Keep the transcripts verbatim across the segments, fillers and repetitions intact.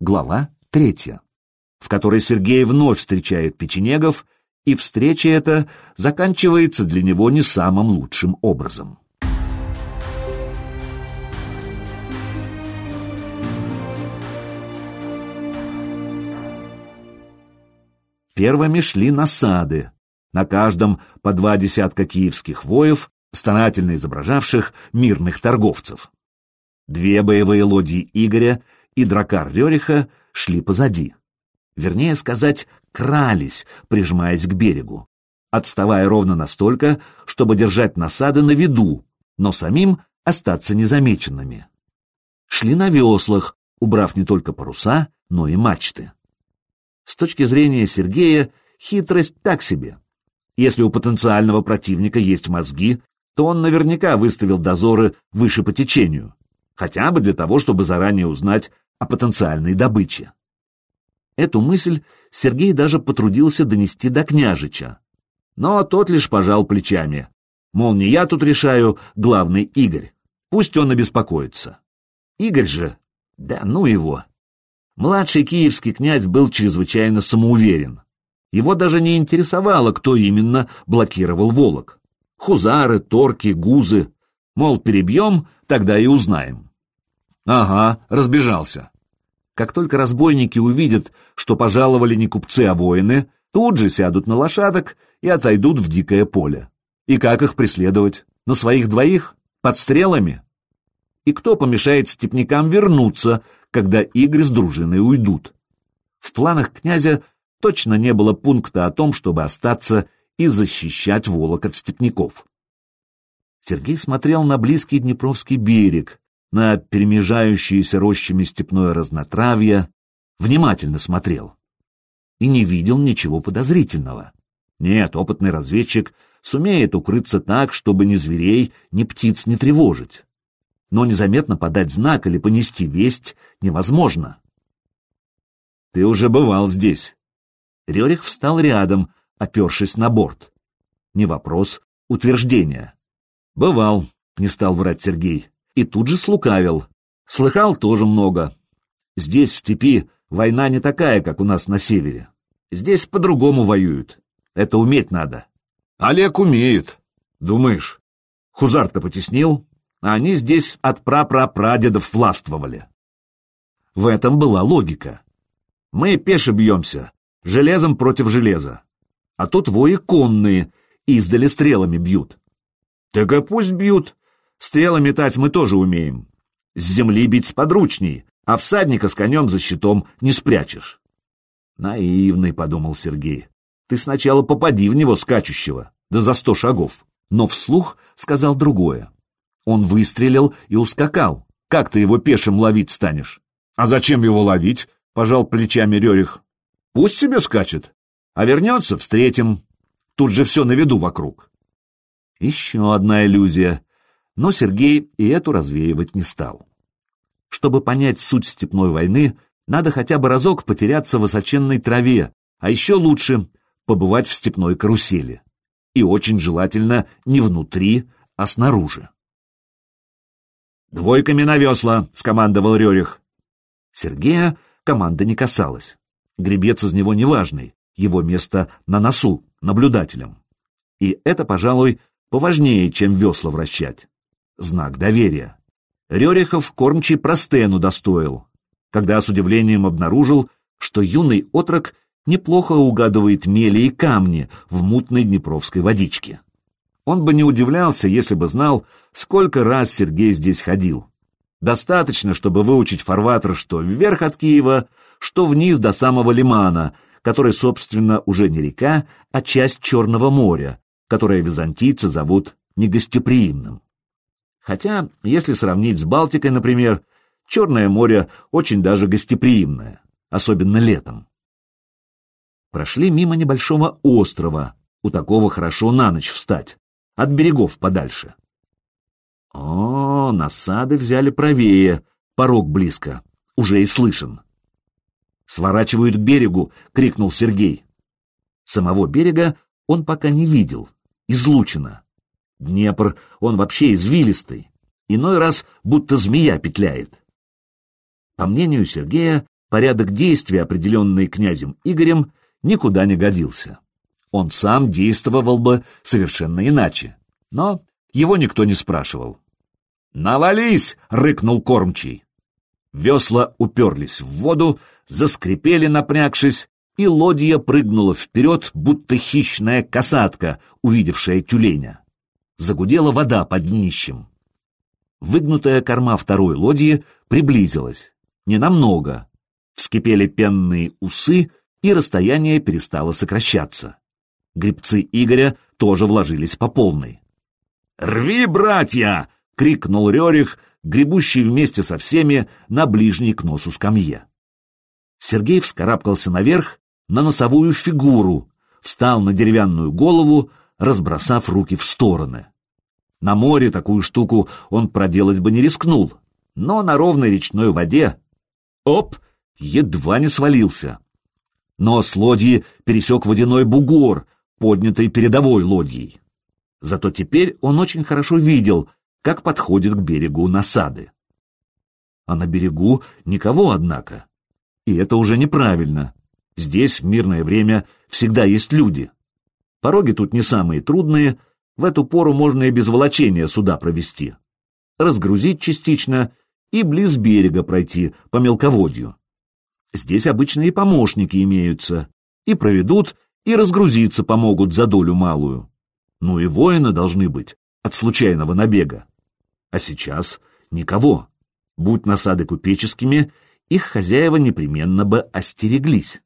Глава третья, в которой Сергей вновь встречает печенегов, и встреча эта заканчивается для него не самым лучшим образом. Первыми шли насады, на каждом по два десятка киевских воев, старательно изображавших мирных торговцев. Две боевые лодии Игоря и дракар Рёриха шли позади. Вернее сказать, крались, прижимаясь к берегу, отставая ровно настолько, чтобы держать насады на виду, но самим остаться незамеченными. Шли на веслах, убрав не только паруса, но и мачты. С точки зрения Сергея, хитрость так себе. Если у потенциального противника есть мозги, то он наверняка выставил дозоры выше по течению, хотя бы для того, чтобы заранее узнать о потенциальной добыче. Эту мысль Сергей даже потрудился донести до княжича, но тот лишь пожал плечами, мол, не я тут решаю, главный Игорь, пусть он обеспокоится. Игорь же, да ну его. Младший киевский князь был чрезвычайно самоуверен. Его даже не интересовало, кто именно блокировал Волок. Хузары, торки, гузы. Мол, перебьем, тогда и узнаем. Ага, разбежался. Как только разбойники увидят, что пожаловали не купцы, а воины, тут же сядут на лошадок и отойдут в дикое поле. И как их преследовать? На своих двоих? Под стрелами? И кто помешает степнякам вернуться, когда Игорь с дружиной уйдут? В планах князя точно не было пункта о том, чтобы остаться и защищать Волок от степняков. Сергей смотрел на близкий Днепровский берег, на перемежающиеся рощами степное разнотравье, внимательно смотрел и не видел ничего подозрительного. Нет, опытный разведчик сумеет укрыться так, чтобы ни зверей, ни птиц не тревожить. Но незаметно подать знак или понести весть невозможно. «Ты уже бывал здесь». Рерих встал рядом, опершись на борт. Не вопрос, утверждение. «Бывал», — не стал врать Сергей, и тут же слукавил. «Слыхал тоже много. Здесь, в степи, война не такая, как у нас на севере. Здесь по-другому воюют. Это уметь надо». «Олег умеет. Думаешь, Хузар-то потеснил, а они здесь от прапрапрадедов властвовали». В этом была логика. Мы пеше бьемся, железом против железа. А тут вои конные, издали стрелами бьют. Так и пусть бьют. Стрелы метать мы тоже умеем. С земли бить сподручней, а всадника с конем за щитом не спрячешь. Наивный, подумал Сергей. Ты сначала попади в него скачущего, да за сто шагов. Но вслух сказал другое. Он выстрелил и ускакал. Как ты его пешим ловить станешь? А зачем его ловить? Пожал плечами Рерих. Пусть себе скачет. А вернется, встретим. Тут же все на виду вокруг. Еще одна иллюзия. Но Сергей и эту развеивать не стал. Чтобы понять суть степной войны, надо хотя бы разок потеряться в высоченной траве, а еще лучше побывать в степной карусели. И очень желательно не внутри, а снаружи. «Двойками на весла!» — скомандовал Рерих. Сергея команда не касалась. Гребец из него неважный, его место на носу, наблюдателем. И это, пожалуй, поважнее, чем весла вращать. Знак доверия. Рерихов кормчий простену достоил, когда с удивлением обнаружил, что юный отрок неплохо угадывает мели и камни в мутной днепровской водичке. Он бы не удивлялся, если бы знал, сколько раз Сергей здесь ходил. Достаточно, чтобы выучить фарватер что вверх от Киева, что вниз до самого лимана, который, собственно, уже не река, а часть Черного моря, которое византийцы зовут негостеприимным. Хотя, если сравнить с Балтикой, например, Черное море очень даже гостеприимное, особенно летом. Прошли мимо небольшого острова, у такого хорошо на ночь встать, от берегов подальше. О, насады взяли правее, порог близко, уже и слышен. «Сворачивают к берегу!» — крикнул Сергей. Самого берега он пока не видел, излучено. Днепр, он вообще извилистый, иной раз будто змея петляет. По мнению Сергея, порядок действий, определенный князем Игорем, никуда не годился. Он сам действовал бы совершенно иначе, но его никто не спрашивал. «Навались!» — рыкнул кормчий. Весла уперлись в воду, заскрипели, напрягшись, и лодья прыгнула вперед, будто хищная касатка, увидевшая тюленя. Загудела вода под днищем. Выгнутая корма второй лодьи приблизилась. Ненамного. Вскипели пенные усы, и расстояние перестало сокращаться. Гребцы Игоря тоже вложились по полной. «Рви, братья!» — крикнул Рерих, гребущий вместе со всеми на ближней к носу скамье. Сергей вскарабкался наверх на носовую фигуру, встал на деревянную голову, разбросав руки в стороны. На море такую штуку он проделать бы не рискнул, но на ровной речной воде... Оп! Едва не свалился. Нос лодьи пересек водяной бугор, поднятый передовой лодьей. Зато теперь он очень хорошо видел, как подходит к берегу насады. А на берегу никого, однако. И это уже неправильно. Здесь в мирное время всегда есть люди. Пороги тут не самые трудные, в эту пору можно и без волочения суда провести. Разгрузить частично и близ берега пройти по мелководью. Здесь обычные помощники имеются. И проведут, и разгрузиться помогут за долю малую. Ну и воины должны быть от случайного набега. А сейчас никого. Будь насады купеческими, их хозяева непременно бы остереглись.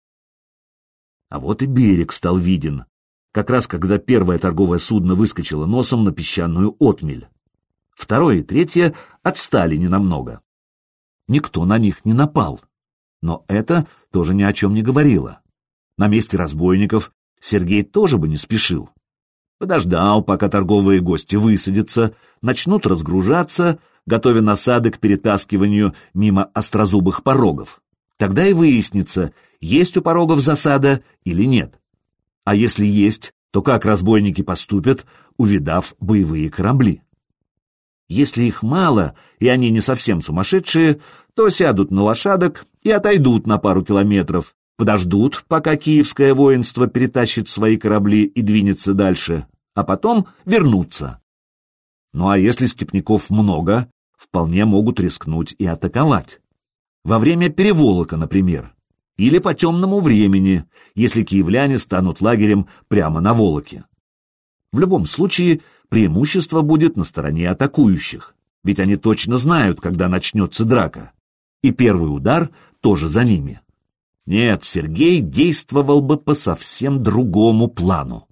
А вот и берег стал виден, как раз когда первое торговое судно выскочило носом на песчаную отмель. Второе и третье отстали ненамного. Никто на них не напал. Но это тоже ни о чем не говорило. На месте разбойников Сергей тоже бы не спешил. Подождал, пока торговые гости высадятся, начнут разгружаться, готовя насады к перетаскиванию мимо острозубых порогов. Тогда и выяснится, есть у порогов засада или нет. А если есть, то как разбойники поступят, увидав боевые корабли? Если их мало, и они не совсем сумасшедшие, то сядут на лошадок и отойдут на пару километров, подождут, пока киевское воинство перетащит свои корабли и двинется дальше, а потом вернутся. Ну а если степняков много, вполне могут рискнуть и атаковать. Во время переволока, например, или по темному времени, если киевляне станут лагерем прямо на Волоке. В любом случае, преимущество будет на стороне атакующих, ведь они точно знают, когда начнется драка, и первый удар тоже за ними. Нет, Сергей действовал бы по совсем другому плану.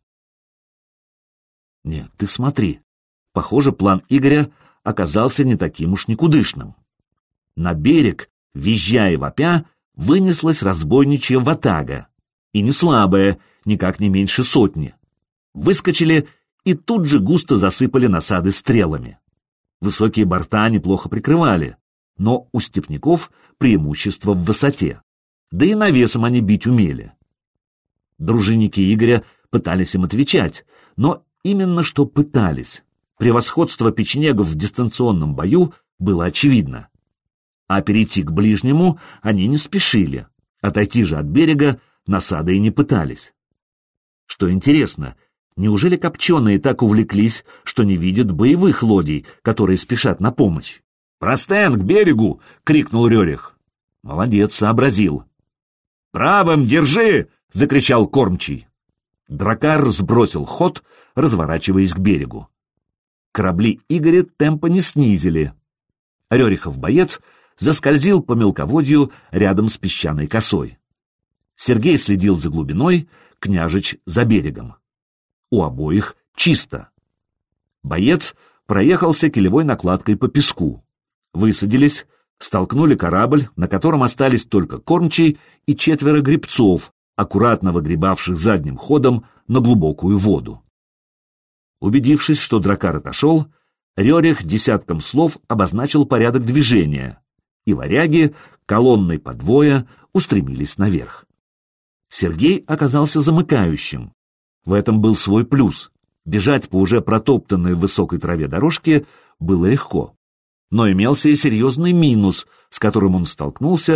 Нет, ты смотри, похоже, план Игоря оказался не таким уж никудышным. На берег, визжая и вопя, вынеслась разбойничья ватага, и не слабая, никак не меньше сотни. Выскочили и тут же густо засыпали насады стрелами. Высокие борта неплохо прикрывали, но у степняков преимущество в высоте, да и навесом они бить умели. Дружинники Игоря пытались им отвечать, но именно что пытались. Превосходство печенегов в дистанционном бою было очевидно. А перейти к ближнему они не спешили, отойти же от берега насады и не пытались. Что интересно, неужели копченые так увлеклись, что не видят боевых лодий, которые спешат на помощь? «Простен, к берегу!» — крикнул Рерих. Молодец, сообразил. «Правым держи!» — закричал кормчий. Дракар сбросил ход, разворачиваясь к берегу. Корабли Игоря темпа не снизили. Рерихов боец заскользил по мелководью рядом с песчаной косой. Сергей следил за глубиной, княжич за берегом. У обоих чисто. Боец проехался килевой накладкой по песку. Высадились, столкнули корабль, на котором остались только кормчий и четверо гребцов, аккуратно выгребавших задним ходом на глубокую воду. Убедившись, что дракар отошел, Рерих десятком слов обозначил порядок движения, и варяги, колонной по двое, устремились наверх. Сергей оказался замыкающим. В этом был свой плюс. Бежать по уже протоптанной в высокой траве дорожке было легко. Но имелся и серьезный минус, с которым он столкнулся,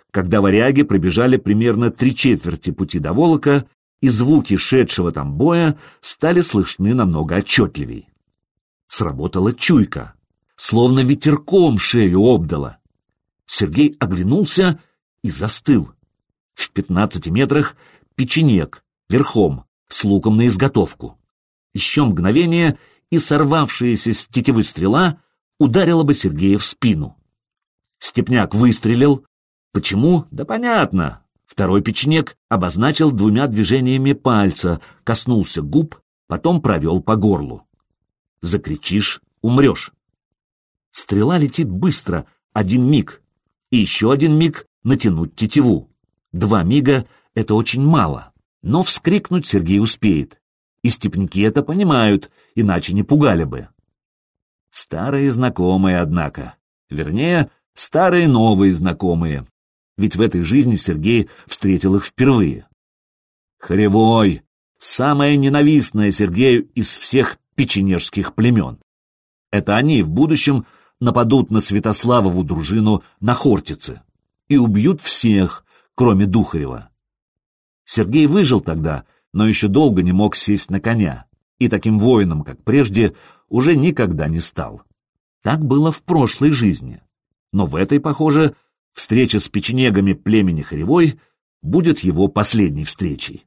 когда варяги пробежали примерно три четверти пути до Волока, и звуки шедшего там боя стали слышны намного отчетливей. Сработала чуйка, словно ветерком шею обдала. Сергей оглянулся и застыл. В пятнадцати метрах печенек, верхом, с луком на изготовку. Еще мгновение, и сорвавшаяся с тетивы стрела ударила бы Сергея в спину. Степняк выстрелил. Почему? Да понятно. Второй печенек обозначил двумя движениями пальца, коснулся губ, потом провел по горлу. Закричишь — умрешь. Стрела летит быстро, один миг. И еще один миг натянуть тетиву. Два мига — это очень мало, но вскрикнуть Сергей успеет. И степняки это понимают, иначе не пугали бы. Старые знакомые, однако. Вернее, старые новые знакомые. Ведь в этой жизни Сергей встретил их впервые. Хоревой — самое ненавистное Сергею из всех печенежских племен. Это они в будущем нападут на Святославову дружину на Хортице и убьют всех, кроме Духарева. Сергей выжил тогда, но еще долго не мог сесть на коня, и таким воином, как прежде, уже никогда не стал. Так было в прошлой жизни. Но в этой, похоже, встреча с печенегами племени Хоревой будет его последней встречей.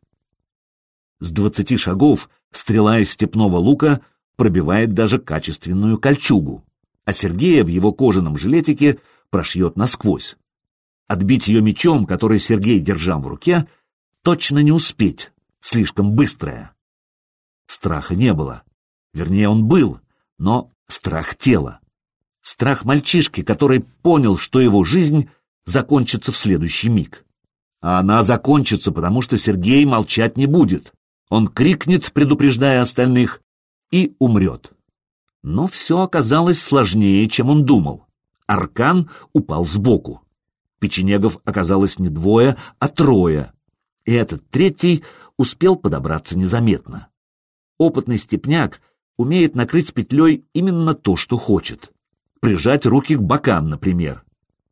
С двадцати шагов стрела из степного лука пробивает даже качественную кольчугу, а Сергея в его кожаном жилетике прошьет насквозь. Отбить ее мечом, который Сергей держал в руке, точно не успеть, слишком быстрая. Страха не было. Вернее, он был, но страх тела. Страх мальчишки, который понял, что его жизнь закончится в следующий миг. А она закончится, потому что Сергей молчать не будет. Он крикнет, предупреждая остальных, и умрет. Но все оказалось сложнее, чем он думал. Аркан упал сбоку. Печенегов оказалось не двое, а трое. И этот третий успел подобраться незаметно. Опытный степняк умеет накрыть петлей именно то, что хочет. Прижать руки к бокам, например.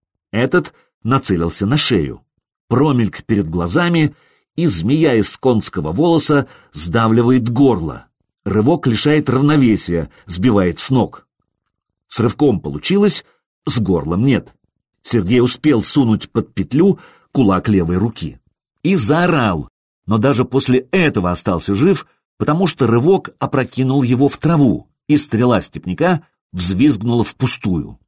Этот нацелился на шею. Промельк перед глазами, и змея из конского волоса сдавливает горло. Рывок лишает равновесия, сбивает с ног. С рывком получилось, с горлом нет. Сергей успел сунуть под петлю кулак левой руки. И заорал, но даже после этого остался жив, потому что рывок опрокинул его в траву, и стрела степняка взвизгнула впустую.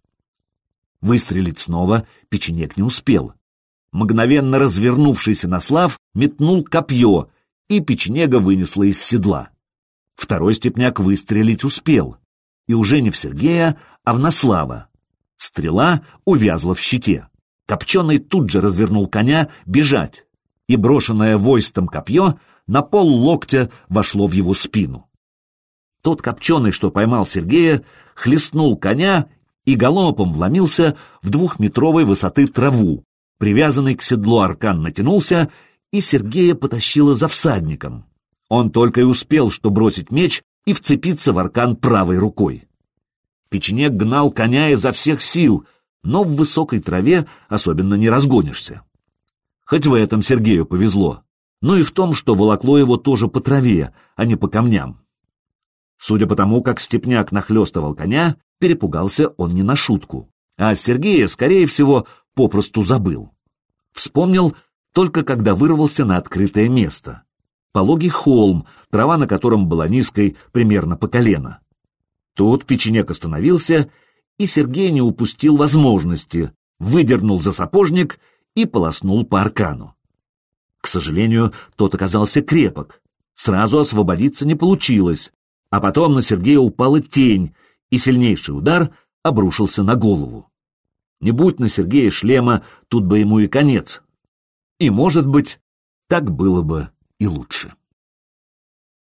Выстрелить снова печенек не успел. Мгновенно развернувшийся Наслав метнул копье, и печенега вынесло из седла. Второй степняк выстрелить успел, и уже не в Сергея, а в Наслава. Стрела увязла в щите. Копченый тут же развернул коня бежать, и брошенное войстом копье на пол локтя вошло в его спину. Тот копченый, что поймал Сергея, хлестнул коня и галопом вломился в двухметровой высоты траву. Привязанный к седлу аркан натянулся, и Сергея потащило за всадником. Он только и успел, что бросить меч и вцепиться в аркан правой рукой. Печенек гнал коня изо всех сил, но в высокой траве особенно не разгонишься. Хоть в этом Сергею повезло, но и в том, что волокло его тоже по траве, а не по камням. Судя по тому, как степняк нахлёстывал коня, перепугался он не на шутку, а Сергея, скорее всего, попросту забыл. Вспомнил только когда вырвался на открытое место. Пологий холм, трава на котором была низкой примерно по колено. Тут печенек остановился, и Сергей не упустил возможности, выдернул за сапожник и полоснул по аркану. К сожалению, тот оказался крепок. Сразу освободиться не получилось, а потом на Сергея упала тень, и сильнейший удар обрушился на голову. Не будь на Сергея шлема, тут бы ему и конец. И, может быть, так было бы и лучше.